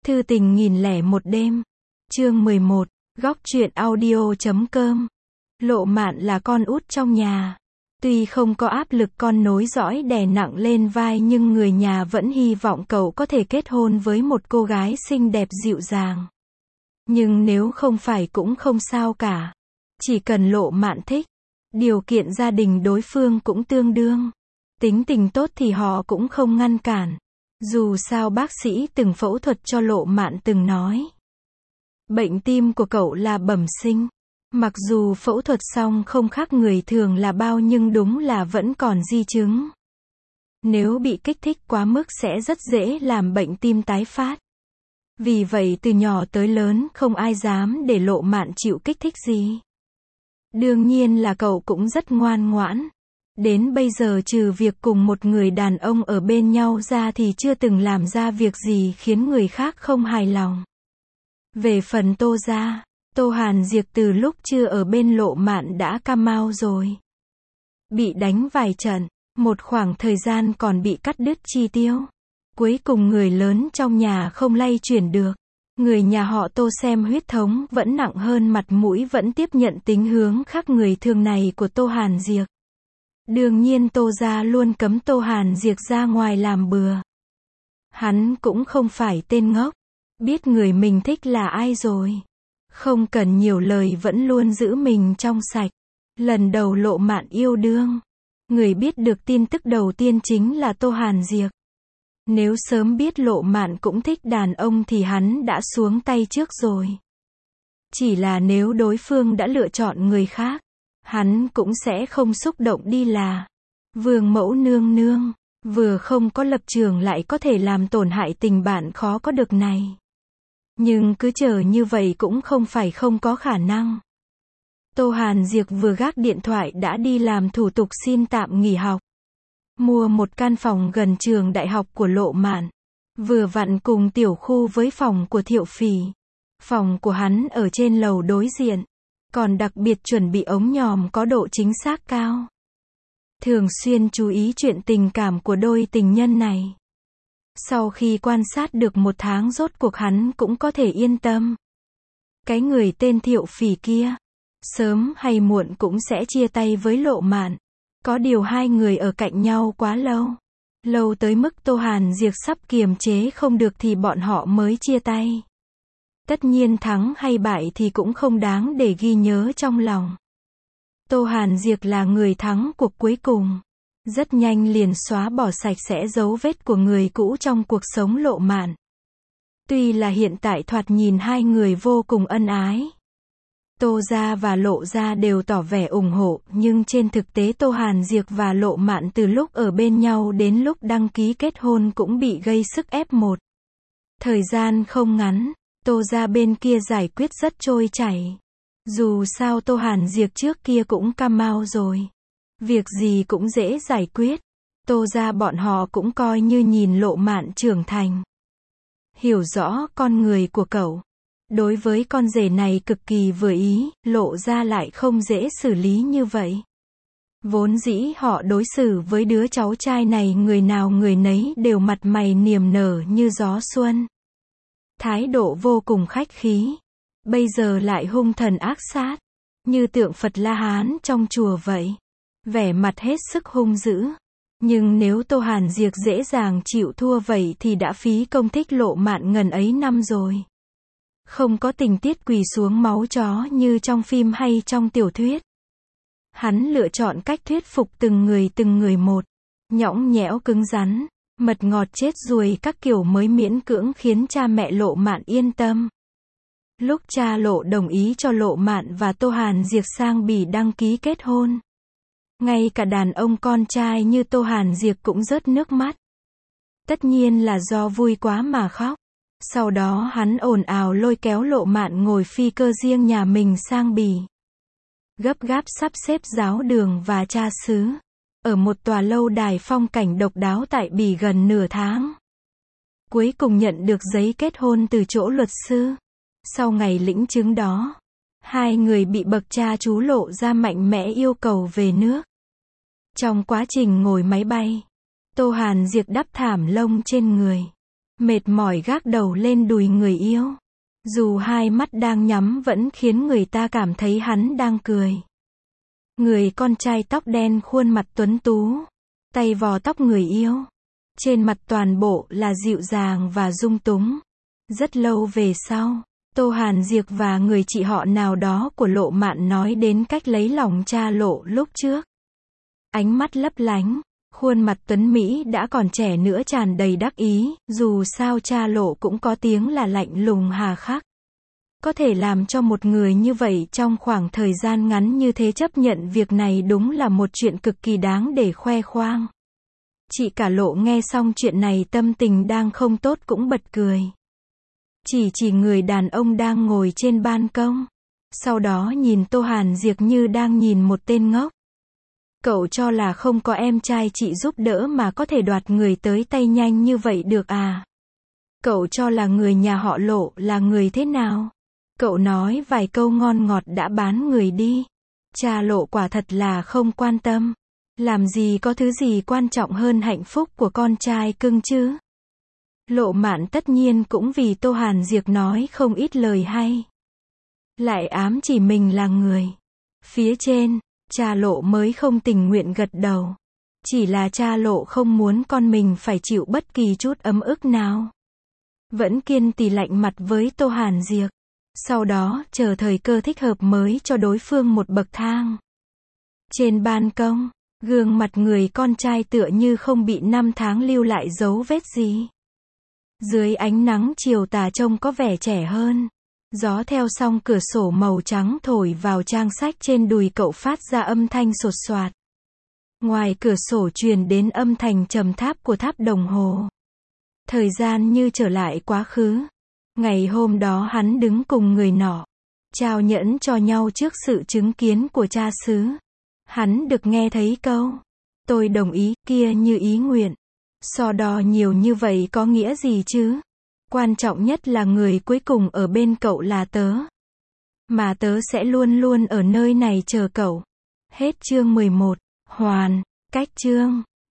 Thư tình 1001 đêm. Chương 11. Góc truyện audio.com. Lộ Mạn là con út trong nhà. Tuy không có áp lực con nối dõi đè nặng lên vai nhưng người nhà vẫn hy vọng cậu có thể kết hôn với một cô gái xinh đẹp dịu dàng. Nhưng nếu không phải cũng không sao cả. Chỉ cần Lộ Mạn thích. Điều kiện gia đình đối phương cũng tương đương. Tính tình tốt thì họ cũng không ngăn cản. Dù sao bác sĩ từng phẫu thuật cho Lộ Mạn từng nói. Bệnh tim của cậu là bẩm sinh. Mặc dù phẫu thuật xong không khác người thường là bao nhưng đúng là vẫn còn di chứng. Nếu bị kích thích quá mức sẽ rất dễ làm bệnh tim tái phát. Vì vậy từ nhỏ tới lớn không ai dám để Lộ Mạn chịu kích thích gì. Đương nhiên là cậu cũng rất ngoan ngoãn. Đến bây giờ trừ việc cùng một người đàn ông ở bên nhau ra thì chưa từng làm ra việc gì khiến người khác không hài lòng. Về phần Tô gia, Tô Hàn Diệc từ lúc chưa ở bên Lộ Mạn đã cam mau rồi. Bị đánh vài trận, một khoảng thời gian còn bị cắt đứt chi tiêu. Cuối cùng người lớn trong nhà không lay chuyển được. Người nhà họ Tô xem huyết thống vẫn nặng hơn mặt mũi vẫn tiếp nhận tính hướng khác người thường này của Tô Hàn Diệc. Đương nhiên Tô gia luôn cấm Tô Hàn Diệc ra ngoài làm bừa. Hắn cũng không phải tên ngốc. Biết người mình thích là ai rồi. Không cần nhiều lời vẫn luôn giữ mình trong sạch. Lần đầu Lộ Mạn yêu đương. Người biết được tin tức đầu tiên chính là Tô Hàn Diệc. Nếu sớm biết Lộ Mạn cũng thích đàn ông thì hắn đã xuống tay trước rồi. Chỉ là nếu đối phương đã lựa chọn người khác, hắn cũng sẽ không xúc động đi là vương mẫu nương nương, vừa không có lập trường lại có thể làm tổn hại tình bạn khó có được này. Nhưng cứ chờ như vậy cũng không phải không có khả năng. Tô Hàn Diệc vừa gác điện thoại đã đi làm thủ tục xin tạm nghỉ học. Mua một căn phòng gần trường đại học của Lộ Mạn. Vừa vặn cùng tiểu khu với phòng của Thiệu Phỉ. Phòng của hắn ở trên lầu đối diện. Còn đặc biệt chuẩn bị ống nhòm có độ chính xác cao. Thường xuyên chú ý chuyện tình cảm của đôi tình nhân này. Sau khi quan sát được một tháng rốt cuộc hắn cũng có thể yên tâm. Cái người tên Thiệu Phỉ kia, sớm hay muộn cũng sẽ chia tay với Lộ Mạn. Có điều hai người ở cạnh nhau quá lâu. Lâu tới mức Tô Hàn Diệc sắp kiềm chế không được thì bọn họ mới chia tay. Tất nhiên thắng hay bại thì cũng không đáng để ghi nhớ trong lòng. Tô Hàn Diệc là người thắng cuộc cuối cùng. Rất nhanh liền xóa bỏ sạch sẽ dấu vết của người cũ trong cuộc sống Lộ Mạn. Tuy là hiện tại thoạt nhìn hai người vô cùng ân ái. Tô gia và Lộ gia đều tỏ vẻ ủng hộ, nhưng trên thực tế Tô Hàn Diệc và Lộ Mạn từ lúc ở bên nhau đến lúc đăng ký kết hôn cũng bị gây sức ép một. Thời gian không ngắn, Tô gia bên kia giải quyết rất trôi chảy. Dù sao Tô Hàn Diệc trước kia cũng cam mau rồi. Việc gì cũng dễ giải quyết. Tô gia bọn họ cũng coi như nhìn Lộ Mạn trưởng thành. Hiểu rõ con người của cậu. Đối với con rể này cực kỳ vừa ý, Lộ gia lại không dễ xử lý như vậy. Vốn dĩ họ đối xử với đứa cháu trai này người nào người nấy đều mặt mày niềm nở như gió xuân. Thái độ vô cùng khách khí. Bây giờ lại hung thần ác sát. Như tượng Phật La Hán trong chùa vậy. Vẻ mặt hết sức hung dữ. Nhưng nếu Tô Hàn Diệc dễ dàng chịu thua vậy thì đã phí công thích Lộ Mạn ngần ấy năm rồi. Không có tình tiết quỳ xuống máu chó như trong phim hay trong tiểu thuyết. Hắn lựa chọn cách thuyết phục từng người một. Nhõng nhẽo cứng rắn, mật ngọt chết ruồi các kiểu mới miễn cưỡng khiến cha mẹ Lộ Mạn yên tâm. Lúc cha Lộ đồng ý cho Lộ Mạn và Tô Hàn Diệc sang Bỉ đăng ký kết hôn. Ngay cả đàn ông con trai như Tô Hàn Diệc cũng rớt nước mắt. Tất nhiên là do vui quá mà khóc. Sau đó hắn ồn ào lôi kéo Lộ Mạn ngồi phi cơ riêng nhà mình sang Bỉ. Gấp gáp sắp xếp giáo đường và cha xứ. Ở một tòa lâu đài phong cảnh độc đáo tại Bỉ gần nửa tháng. Cuối cùng nhận được giấy kết hôn từ chỗ luật sư. Sau ngày lĩnh chứng đó, hai người bị bậc cha chú Lộ ra mạnh mẽ yêu cầu về nước. Trong quá trình ngồi máy bay, Tô Hàn Diệc đắp thảm lông trên người. Mệt mỏi gác đầu lên đùi người yêu. Dù hai mắt đang nhắm vẫn khiến người ta cảm thấy hắn đang cười. Người con trai tóc đen khuôn mặt tuấn tú. Tay vò tóc người yêu. Trên mặt toàn bộ là dịu dàng và dung túng. Rất lâu về sau, Tô Hàn Diệc và người chị họ nào đó của Lộ Mạn nói đến cách lấy lòng cha Lộ lúc trước. Ánh mắt lấp lánh, khuôn mặt tuấn Mỹ đã còn trẻ nữa tràn đầy đắc ý, dù sao cha Lộ cũng có tiếng là lạnh lùng hà khắc. Có thể làm cho một người như vậy trong khoảng thời gian ngắn như thế chấp nhận việc này đúng là một chuyện cực kỳ đáng để khoe khoang. Chị cả Lộ nghe xong chuyện này tâm tình đang không tốt cũng bật cười. Chỉ người đàn ông đang ngồi trên ban công. Sau đó nhìn Tô Hàn Diệc như đang nhìn một tên ngốc. Cậu cho là không có em trai chị giúp đỡ mà có thể đoạt người tới tay nhanh như vậy được à? Cậu cho là người nhà họ Lộ là người thế nào? Cậu nói vài câu ngon ngọt đã bán người đi. Cha Lộ quả thật là không quan tâm. Làm gì có thứ gì quan trọng hơn hạnh phúc của con trai cưng chứ? Lộ Mạn tất nhiên cũng vì Tô Hàn Diệc nói không ít lời hay. Lại ám chỉ mình là người phía trên, cha Lộ mới không tình nguyện gật đầu. Chỉ là cha Lộ không muốn con mình phải chịu bất kỳ chút ấm ức nào. Vẫn kiên trì lạnh mặt với Tô Hàn Diệc. Sau đó, chờ thời cơ thích hợp mới cho đối phương một bậc thang. Trên ban công, gương mặt người con trai tựa như không bị năm tháng lưu lại dấu vết gì. Dưới ánh nắng chiều tà trông có vẻ trẻ hơn. Gió theo song cửa sổ màu trắng thổi vào trang sách trên đùi cậu phát ra âm thanh sột soạt. Ngoài cửa sổ truyền đến âm thanh trầm tháp của tháp đồng hồ. Thời gian như trở lại quá khứ. Ngày hôm đó hắn đứng cùng người nọ, trao nhẫn cho nhau trước sự chứng kiến của cha xứ. Hắn được nghe thấy câu, tôi đồng ý, kia như ý nguyện. So đo nhiều như vậy có nghĩa gì chứ? Quan trọng nhất là người cuối cùng ở bên cậu là tớ. Mà tớ sẽ luôn luôn ở nơi này chờ cậu. Hết chương 11. Hoàn. Cách chương